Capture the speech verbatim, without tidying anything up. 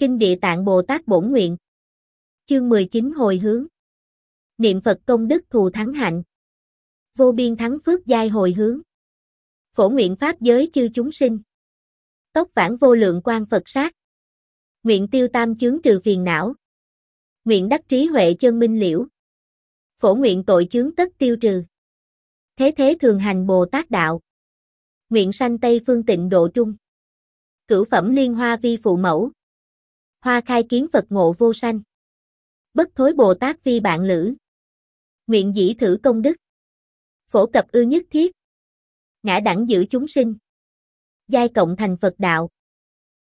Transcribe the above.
Kinh Địa Tạng Bồ Tát Bổn Nguyện. Chương mười chín Hồi hướng. Niệm Phật công đức thù thắng hạnh. Vô biên thắng phước giai hồi hướng. Phổ nguyện pháp giới chư chúng sinh. Tốc vãng vô lượng quang Phật sát. Nguyện tiêu tam chướng trừ phiền não. Nguyện đắc trí huệ chân minh liễu. Phổ nguyện tội chướng tất tiêu trừ. Thế thế thường hành Bồ Tát đạo. Nguyện sanh Tây phương tịnh độ trung. Cửu phẩm liên hoa vi phụ mẫu. Hoa khai kiến Phật ngộ vô sanh. Bất thối Bồ Tát vi bạn lữ. Nguyện dĩ thử công đức. Phổ cập ư nhất thiết. Ngã đẳng giữ chúng sinh. Giai cộng thành Phật đạo.